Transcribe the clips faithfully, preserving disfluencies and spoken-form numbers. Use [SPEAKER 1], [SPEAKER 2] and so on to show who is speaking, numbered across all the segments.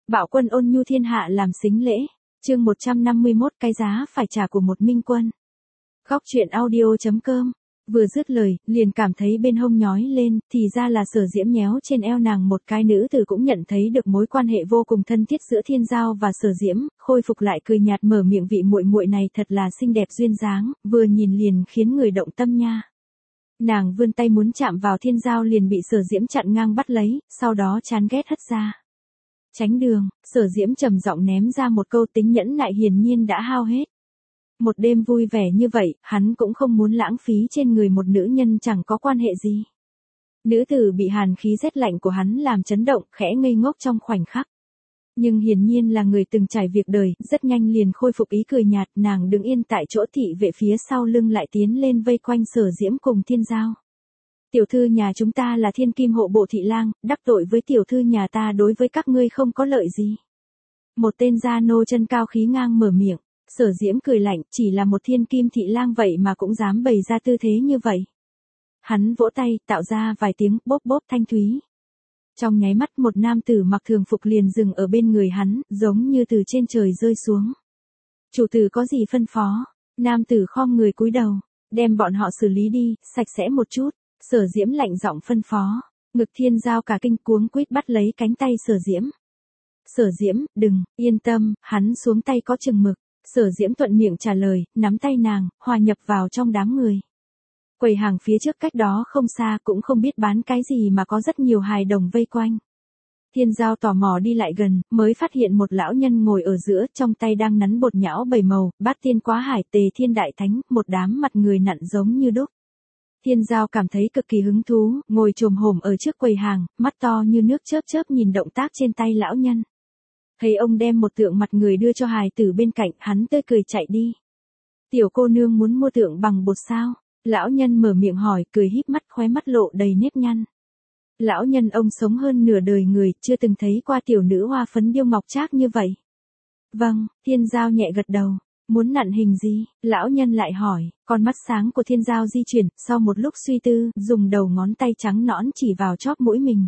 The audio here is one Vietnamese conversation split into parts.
[SPEAKER 1] Bạo quân ôn nhu thiên hạ làm sính lễ. Chương một trăm năm mươi mốt cái giá phải trả của một minh quân. Góc truyện audio.com. Vừa dứt lời, liền cảm thấy bên hông nhói lên, thì ra là Sở Diễm nhéo trên eo nàng một cái. Nữ tử cũng nhận thấy được mối quan hệ vô cùng thân thiết giữa Thiên Giao và Sở Diễm, khôi phục lại cười nhạt mở miệng, vị muội muội này thật là xinh đẹp duyên dáng, vừa nhìn liền khiến người động tâm nha. Nàng vươn tay muốn chạm vào Thiên Giao liền bị Sở Diễm chặn ngang bắt lấy, sau đó chán ghét hất ra. Tránh đường. Sở Diễm trầm giọng ném ra một câu, tính nhẫn nại hiển nhiên đã hao hết. Một đêm vui vẻ như vậy, hắn cũng không muốn lãng phí trên người một nữ nhân chẳng có quan hệ gì. Nữ tử bị hàn khí rét lạnh của hắn làm chấn động, khẽ ngây ngốc trong khoảnh khắc. Nhưng hiển nhiên là người từng trải việc đời, rất nhanh liền khôi phục ý cười nhạt. Nàng đứng yên tại chỗ, thị vệ phía sau lưng lại tiến lên vây quanh Sở Diễm cùng Thiên Giao. Tiểu thư nhà chúng ta là thiên kim hộ bộ thị lang, đắc tội với tiểu thư nhà ta đối với các ngươi không có lợi gì. Một tên gia nô chân cao khí ngang mở miệng. Sở Diễm cười lạnh, chỉ là một thiên kim thị lang vậy mà cũng dám bày ra tư thế như vậy. Hắn vỗ tay, tạo ra vài tiếng bốp bốp thanh thúy. Trong nháy mắt một nam tử mặc thường phục liền dừng ở bên người hắn, giống như từ trên trời rơi xuống. Chủ tử có gì phân phó? Nam tử khom người cúi đầu, đem bọn họ xử lý đi, sạch sẽ một chút. Sở Diễm lạnh giọng phân phó. Ngực Thiên Giao cả kinh cuống quýt bắt lấy cánh tay Sở Diễm. Sở Diễm, đừng, yên tâm, hắn xuống tay có chừng mực. Sở Diễm thuận miệng trả lời, nắm tay nàng, hòa nhập vào trong đám người. Quầy hàng phía trước cách đó không xa cũng không biết bán cái gì mà có rất nhiều hài đồng vây quanh. Thiên Giao tò mò đi lại gần, mới phát hiện một lão nhân ngồi ở giữa, trong tay đang nắn bột nhão bảy màu, bát tiên quá hải, tề thiên đại thánh, một đám mặt người nặn giống như đúc. Thiên Giao cảm thấy cực kỳ hứng thú, ngồi chồm hổm ở trước quầy hàng, mắt to như nước chớp chớp nhìn động tác trên tay lão nhân. Thấy ông đem một tượng mặt người đưa cho hài tử bên cạnh, hắn tươi cười chạy đi. Tiểu cô nương muốn mua tượng bằng bột sao? Lão nhân mở miệng hỏi, cười híp mắt, khóe mắt lộ đầy nếp nhăn. Lão nhân ông sống hơn nửa đời người, chưa từng thấy qua tiểu nữ hoa phấn điêu ngọc trác như vậy. Vâng, Thiên Giao nhẹ gật đầu. Muốn nặn hình gì? Lão nhân lại hỏi. Con mắt sáng của Thiên Giao di chuyển, sau một lúc suy tư, dùng đầu ngón tay trắng nõn chỉ vào chóp mũi mình.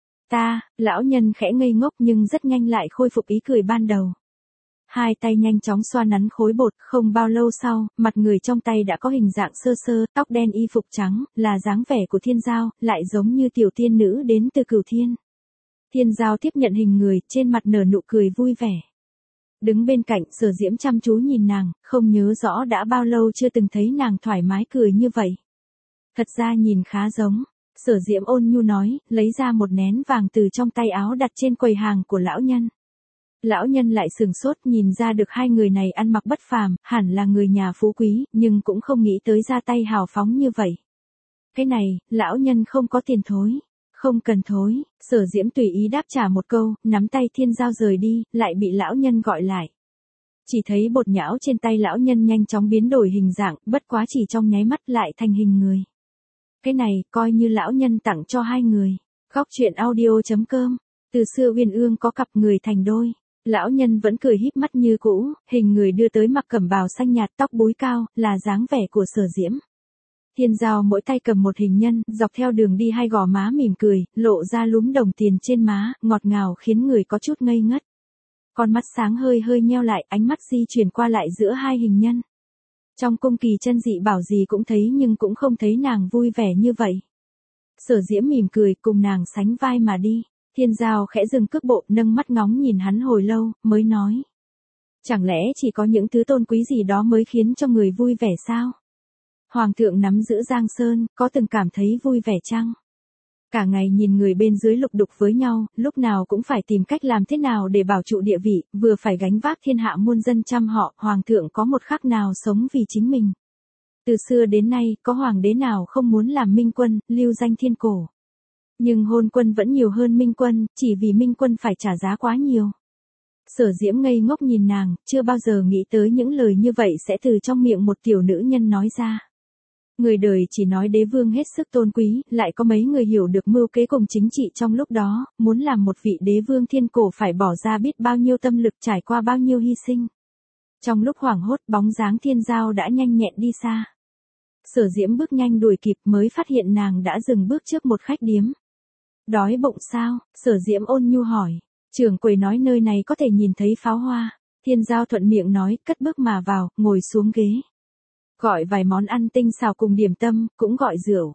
[SPEAKER 1] Ta, lão nhân khẽ ngây ngốc nhưng rất nhanh lại khôi phục ý cười ban đầu. Hai tay nhanh chóng xoa nắn khối bột, không bao lâu sau, mặt người trong tay đã có hình dạng sơ sơ, tóc đen y phục trắng, là dáng vẻ của Thiên Giao, lại giống như tiểu tiên nữ đến từ Cửu Thiên. Thiên Giao tiếp nhận hình người, trên mặt nở nụ cười vui vẻ. Đứng bên cạnh, Sở Diễm chăm chú nhìn nàng, không nhớ rõ đã bao lâu chưa từng thấy nàng thoải mái cười như vậy. Thật ra nhìn khá giống. Sở Diễm ôn nhu nói, lấy ra một nén vàng từ trong tay áo đặt trên quầy hàng của lão nhân. Lão nhân lại sừng sốt, nhìn ra được hai người này ăn mặc bất phàm, hẳn là người nhà phú quý, nhưng cũng không nghĩ tới ra tay hào phóng như vậy. Cái này, lão nhân không có tiền thối. Không cần thối. Sở Diễm tùy ý đáp trả một câu, nắm tay Thiên Giao rời đi, lại bị lão nhân gọi lại. Chỉ thấy bột nhão trên tay lão nhân nhanh chóng biến đổi hình dạng, bất quá chỉ trong nháy mắt lại thành hình người. Cái này, coi như lão nhân tặng cho hai người. Góc truyện audio.com. Từ xưa uyên ương có cặp người thành đôi. Lão nhân vẫn cười híp mắt như cũ, hình người đưa tới mặc cẩm bào xanh nhạt, tóc búi cao, là dáng vẻ của Sở Diễm. Thiên Giao mỗi tay cầm một hình nhân, dọc theo đường đi hai gò má mỉm cười, lộ ra lúm đồng tiền trên má, ngọt ngào khiến người có chút ngây ngất. Con mắt sáng hơi hơi nheo lại, ánh mắt di chuyển qua lại giữa hai hình nhân. Trong cung kỳ chân dị bảo gì cũng thấy nhưng cũng không thấy nàng vui vẻ như vậy. Sở Diễm mỉm cười cùng nàng sánh vai mà đi. Thiên Giao khẽ dừng cước bộ, nâng mắt ngóng nhìn hắn hồi lâu, mới nói. Chẳng lẽ chỉ có những thứ tôn quý gì đó mới khiến cho người vui vẻ sao? Hoàng thượng nắm giữ Giang Sơn, có từng cảm thấy vui vẻ chăng? Cả ngày nhìn người bên dưới lục đục với nhau, lúc nào cũng phải tìm cách làm thế nào để bảo trụ địa vị, vừa phải gánh vác thiên hạ muôn dân trăm họ, hoàng thượng có một khắc nào sống vì chính mình. Từ xưa đến nay, có hoàng đế nào không muốn làm minh quân, lưu danh thiên cổ. Nhưng hôn quân vẫn nhiều hơn minh quân, chỉ vì minh quân phải trả giá quá nhiều. Sở Diễm ngây ngốc nhìn nàng, chưa bao giờ nghĩ tới những lời như vậy sẽ từ trong miệng một tiểu nữ nhân nói ra. Người đời chỉ nói đế vương hết sức tôn quý, lại có mấy người hiểu được mưu kế cùng chính trị trong lúc đó, muốn làm một vị đế vương thiên cổ phải bỏ ra biết bao nhiêu tâm lực, trải qua bao nhiêu hy sinh. Trong lúc hoảng hốt, bóng dáng Thiên Giao đã nhanh nhẹn đi xa. Sở Diễm bước nhanh đuổi kịp, mới phát hiện nàng đã dừng bước trước một khách điếm. Đói bụng sao? Sở Diễm ôn nhu hỏi. Trưởng quầy nói nơi này có thể nhìn thấy pháo hoa. Thiên Giao thuận miệng nói, cất bước mà vào, ngồi xuống ghế. Gọi vài món ăn tinh xào cùng điểm tâm, cũng gọi rượu.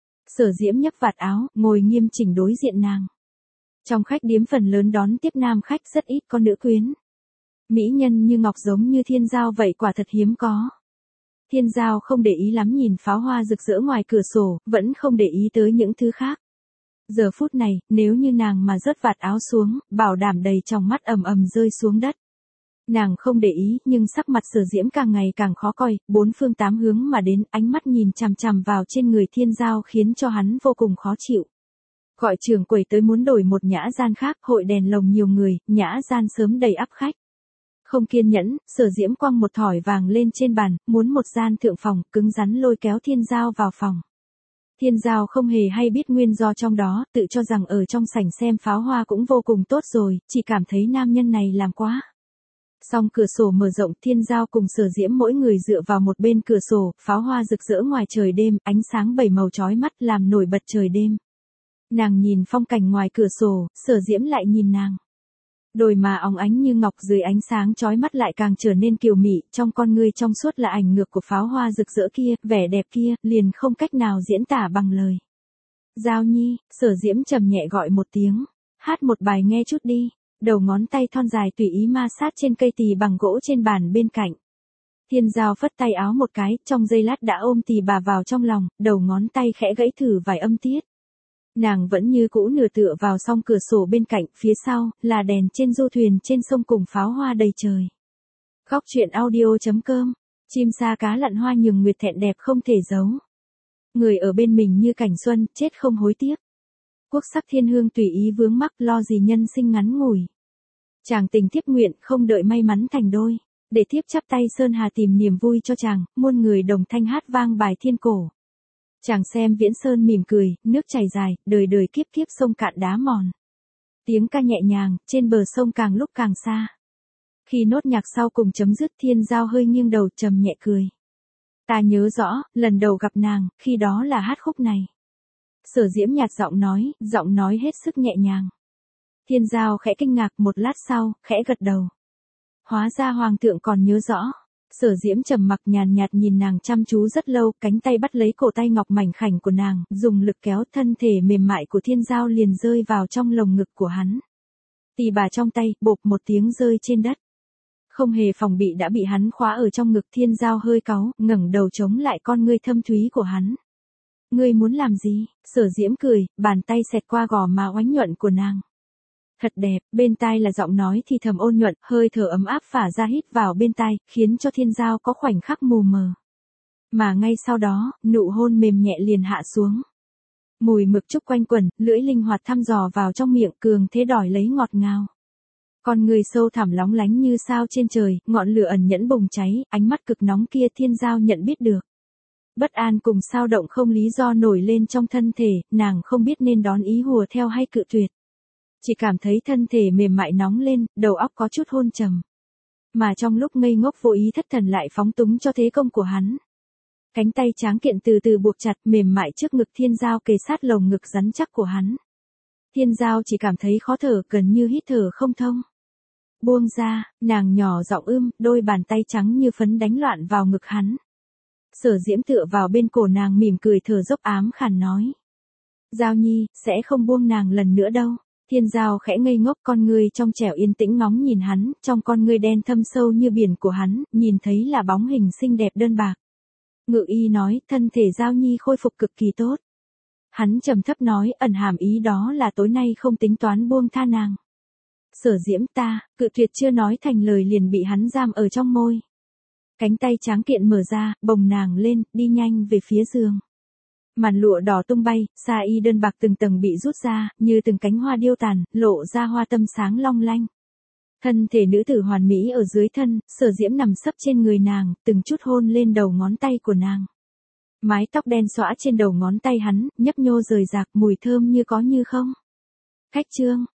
[SPEAKER 1] Sở Diễm nhấc vạt áo, ngồi nghiêm chỉnh đối diện nàng. Trong khách điếm phần lớn đón tiếp nam khách, rất ít có nữ quyến. Mỹ nhân như ngọc giống như Thiên Giao vậy quả thật hiếm có. Thiên Giao không để ý lắm nhìn pháo hoa rực rỡ ngoài cửa sổ, vẫn không để ý tới những thứ khác. Giờ phút này, nếu như nàng mà rớt vạt áo xuống, bảo đảm đầy trong mắt ầm ầm rơi xuống đất. Nàng không để ý, nhưng sắc mặt Sở Diễm càng ngày càng khó coi, bốn phương tám hướng mà đến, ánh mắt nhìn chằm chằm vào trên người Thiên Giao khiến cho hắn vô cùng khó chịu. Gọi trưởng quầy tới muốn đổi một nhã gian khác, hội đèn lồng nhiều người, nhã gian sớm đầy ắp khách. Không kiên nhẫn, Sở Diễm quăng một thỏi vàng lên trên bàn, muốn một gian thượng phòng, cứng rắn lôi kéo Thiên Giao vào phòng. Thiên Giao không hề hay biết nguyên do trong đó, tự cho rằng ở trong sảnh xem pháo hoa cũng vô cùng tốt rồi, chỉ cảm thấy nam nhân này làm quá. Song cửa sổ mở rộng, Thiên Giao cùng Sở Diễm mỗi người dựa vào một bên cửa sổ, pháo hoa rực rỡ ngoài trời đêm, ánh sáng bảy màu chói mắt làm nổi bật trời đêm. Nàng nhìn phong cảnh ngoài cửa sổ, Sở Diễm lại nhìn nàng. Đôi mà óng ánh như ngọc dưới ánh sáng chói mắt lại càng trở nên kiều mị, trong con ngươi trong suốt là ảnh ngược của pháo hoa rực rỡ kia, vẻ đẹp kia, liền không cách nào diễn tả bằng lời. Giao Nhi, Sở Diễm trầm nhẹ gọi một tiếng, hát một bài nghe chút đi. Đầu ngón tay thon dài tùy ý ma sát trên cây tỳ bằng gỗ trên bàn bên cạnh. Thiên Giao phất tay áo một cái, trong giây lát đã ôm tỳ bà vào trong lòng, đầu ngón tay khẽ gãy thử vài âm tiết. Nàng vẫn như cũ nửa tựa vào song cửa sổ bên cạnh, phía sau, là đèn trên du thuyền trên sông cùng pháo hoa đầy trời. Góc truyện audio chấm com, chim sa cá lặn hoa nhường nguyệt thẹn đẹp không thể giấu. Người ở bên mình như cảnh xuân, chết không hối tiếc. Quốc sắc thiên hương tùy ý vướng mắc, lo gì nhân sinh ngắn ngủi. Chàng tình thiếp nguyện, không đợi may mắn thành đôi. Để thiếp chắp tay sơn hà tìm niềm vui cho chàng, muôn người đồng thanh hát vang bài thiên cổ. Chàng xem viễn sơn mỉm cười, nước chảy dài, đời đời kiếp kiếp sông cạn đá mòn. Tiếng ca nhẹ nhàng, trên bờ sông càng lúc càng xa. Khi nốt nhạc sau cùng chấm dứt, Thiên Giao hơi nghiêng đầu trầm nhẹ cười. Ta nhớ rõ, lần đầu gặp nàng, khi đó là hát khúc này. Sở Diễm nhạt giọng nói, giọng nói hết sức nhẹ nhàng. Thiên Giao khẽ kinh ngạc, một lát sau, khẽ gật đầu. Hóa ra hoàng thượng còn nhớ rõ. Sở Diễm trầm mặc nhàn nhạt nhìn nàng chăm chú rất lâu, cánh tay bắt lấy cổ tay ngọc mảnh khảnh của nàng, dùng lực kéo, thân thể mềm mại của Thiên Giao liền rơi vào trong lồng ngực của hắn. Tỳ bà trong tay, bộp một tiếng rơi trên đất. Không hề phòng bị đã bị hắn khóa ở trong ngực. Thiên Giao hơi cáu, ngẩng đầu chống lại con ngươi thâm thúy của hắn. Ngươi muốn làm gì? Sở Diễm cười, bàn tay xẹt qua gò má oánh nhuận của nàng. Thật đẹp, bên tai là giọng nói thì thầm ôn nhuận, hơi thở ấm áp phả ra hít vào bên tai, khiến cho Thiên Giao có khoảnh khắc mù mờ. Mà ngay sau đó, nụ hôn mềm nhẹ liền hạ xuống. Mùi mực trúc quanh quẩn, lưỡi linh hoạt thăm dò vào trong miệng, cường thế đòi lấy ngọt ngào. Con người sâu thẳm lóng lánh như sao trên trời, ngọn lửa ẩn nhẫn bùng cháy, ánh mắt cực nóng kia Thiên Giao nhận biết được. Bất an cùng sao động không lý do nổi lên trong thân thể, nàng không biết nên đón ý hùa theo hay cự tuyệt. Chỉ cảm thấy thân thể mềm mại nóng lên, đầu óc có chút hôn trầm. Mà trong lúc ngây ngốc vô ý thất thần lại phóng túng cho thế công của hắn. Cánh tay tráng kiện từ từ buộc chặt mềm mại trước ngực Thiên Giao kề sát lồng ngực rắn chắc của hắn. Thiên Giao chỉ cảm thấy khó thở, gần như hít thở không thông. Buông ra, nàng nhỏ giọng ưm, đôi bàn tay trắng như phấn đánh loạn vào ngực hắn. Sở Diễm tựa vào bên cổ nàng mỉm cười thở dốc ám khàn nói. Giao Nhi, sẽ không buông nàng lần nữa đâu. Thiên Giao khẽ ngây ngốc, con ngươi trong trẻo yên tĩnh ngóng nhìn hắn, trong con ngươi đen thâm sâu như biển của hắn, nhìn thấy là bóng hình xinh đẹp đơn bạc. Ngự y nói, thân thể Giao Nhi khôi phục cực kỳ tốt. Hắn trầm thấp nói, ẩn hàm ý đó là tối nay không tính toán buông tha nàng. Sở Diễm ta, cự tuyệt chưa nói thành lời liền bị hắn giam ở trong môi. Cánh tay tráng kiện mở ra, bồng nàng lên, đi nhanh về phía giường. Màn lụa đỏ tung bay, sa y đơn bạc từng tầng bị rút ra, như từng cánh hoa điêu tàn, lộ ra hoa tâm sáng long lanh. Thân thể nữ tử hoàn mỹ ở dưới thân, Sở Diễm nằm sấp trên người nàng, từng chút hôn lên đầu ngón tay của nàng. Mái tóc đen xõa trên đầu ngón tay hắn, nhấp nhô rời rạc, mùi thơm như có như không. Khách trương,